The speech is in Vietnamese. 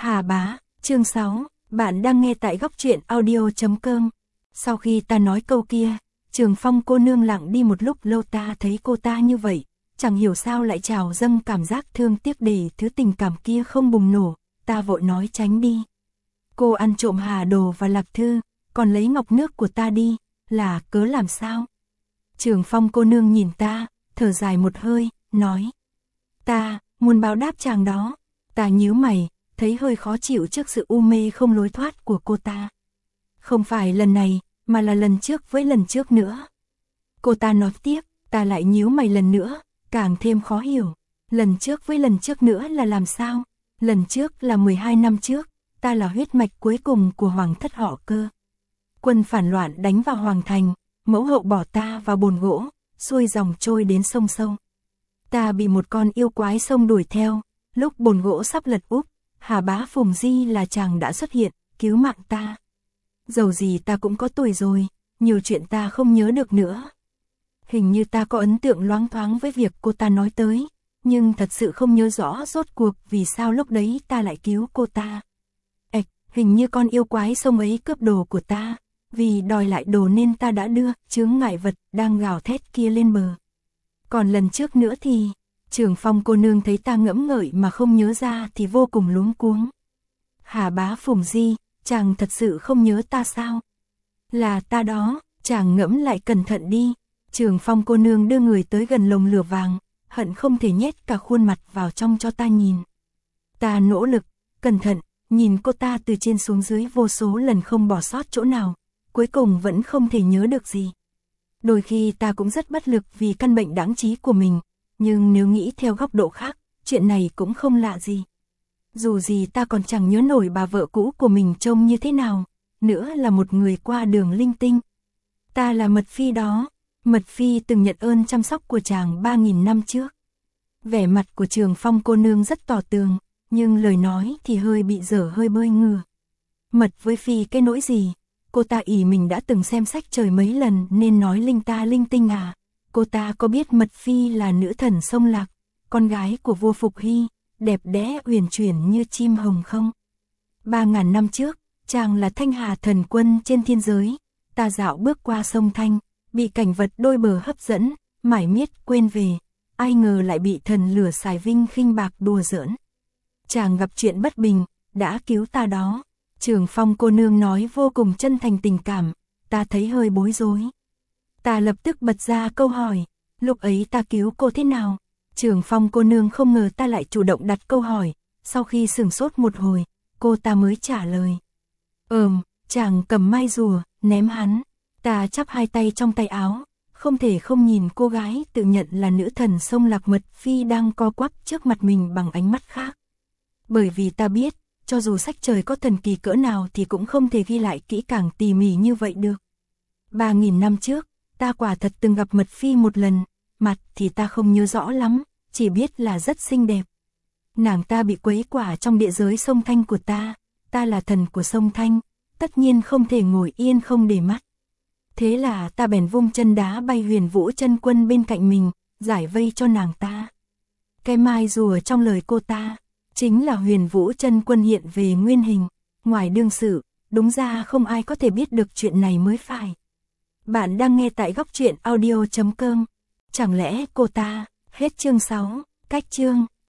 Hà Bá, chương 6, bạn đang nghe tại góc truyện audio.com. Sau khi ta nói câu kia, Trường Phong cô nương lặng đi một lúc lâu, ta thấy cô ta như vậy, chẳng hiểu sao lại trào dâng cảm giác thương tiếc để thứ tình cảm kia không bùng nổ, ta vội nói tránh đi. Cô ăn trộm Hà Đồ và Lạc Thư, còn lấy ngọc nước của ta đi, là cớ làm sao? Trường Phong cô nương nhìn ta, thở dài một hơi, nói. Ta, muốn báo đáp chàng đó. Ta nhíu mày, thấy hơi khó chịu trước sự u mê không lối thoát của cô ta. Không phải lần này, mà là lần trước với lần trước nữa. Cô ta nói tiếp, ta lại nhíu mày lần nữa, càng thêm khó hiểu. Lần trước với lần trước nữa là làm sao? Lần trước là 12 năm trước, ta là huyết mạch cuối cùng của hoàng thất họ Cơ. Quân phản loạn đánh vào hoàng thành, mẫu hậu bỏ ta vào bồn gỗ, xuôi dòng trôi đến sông sâu. Ta bị một con yêu quái sông đuổi theo, lúc bồn gỗ sắp lật úp, Hà Bá Phùng Di là chàng đã xuất hiện, cứu mạng ta. Dầu gì ta cũng có tuổi rồi, nhiều chuyện ta không nhớ được nữa. Hình như ta có ấn tượng loáng thoáng với việc cô ta nói tới, nhưng thật sự không nhớ rõ rốt cuộc vì sao lúc đấy ta lại cứu cô ta. Hình như con yêu quái sông ấy cướp đồ của ta, vì đòi lại đồ nên ta đã đưa chướng ngại vật đang gào thét kia lên bờ. Còn lần trước nữa thì, Trường Phong cô nương thấy ta ngẫm ngợi mà không nhớ ra thì vô cùng luống cuống. Hà Bá Phùng Di, chàng thật sự không nhớ ta sao? Là ta đó, chàng ngẫm lại cẩn thận đi. Trường Phong cô nương đưa người tới gần lồng lửa vàng, hận không thể nhét cả khuôn mặt vào trong cho ta nhìn. Ta nỗ lực, cẩn thận, nhìn cô ta từ trên xuống dưới vô số lần không bỏ sót chỗ nào, cuối cùng vẫn không thể nhớ được gì. Đôi khi ta cũng rất bất lực vì căn bệnh đáng trí của mình, nhưng nếu nghĩ theo góc độ khác, chuyện này cũng không lạ gì. Dù gì ta còn chẳng nhớ nổi bà vợ cũ của mình trông như thế nào, nữa là một người qua đường linh tinh. Ta là Mật Phi đó, Mật Phi từng nhận ơn chăm sóc của chàng 3.000 năm trước. Vẻ mặt của Trường Phong cô nương rất tỏ tường, nhưng lời nói thì hơi bị dở hơi bơi ngừa. Mật với Phi cái nỗi gì? Cô ta ỷ mình đã từng xem sách trời mấy lần nên nói linh ta linh tinh à? Cô ta có biết Mật Phi là nữ thần sông Lạc, con gái của vua Phục Hy, đẹp đẽ uyển chuyển như chim hồng không? 3.000 năm trước, chàng là Thanh Hà thần quân trên thiên giới. Ta dạo bước qua sông Thanh, bị cảnh vật đôi bờ hấp dẫn, mải miết quên về. Ai ngờ lại bị thần lửa xài vinh khinh bạc đùa giỡn. Chàng gặp chuyện bất bình, đã cứu ta đó. Trường Phong cô nương nói vô cùng chân thành tình cảm, ta thấy hơi bối rối. Ta lập tức bật ra câu hỏi, lúc ấy ta cứu cô thế nào? Trường Phong cô nương không ngờ ta lại chủ động đặt câu hỏi, sau khi sửng sốt một hồi, cô ta mới trả lời. Chàng cầm mai rùa, ném hắn. Ta chắp hai tay trong tay áo, không thể không nhìn cô gái tự nhận là nữ thần sông Lạc Mật Phi đang co quắp trước mặt mình bằng ánh mắt khác. Bởi vì ta biết, cho dù sách trời có thần kỳ cỡ nào thì cũng không thể ghi lại kỹ càng tỉ mỉ như vậy được. 3.000 năm trước, ta quả thật từng gặp Mật Phi một lần, mặt thì ta không nhớ rõ lắm, chỉ biết là rất xinh đẹp. Nàng ta bị quấy quả trong địa giới sông Thanh của ta là thần của sông Thanh, tất nhiên không thể ngồi yên không để mắt. Thế là ta bèn vung chân đá bay Huyền Vũ chân quân bên cạnh mình, giải vây cho nàng ta. Cái mai rùa trong lời cô ta, chính là Huyền Vũ chân quân hiện về nguyên hình, ngoài đương sự, đúng ra không ai có thể biết được chuyện này mới phải. Bạn đang nghe tại góc truyện audio.com. Chẳng lẽ cô ta, hết chương 6, cách chương.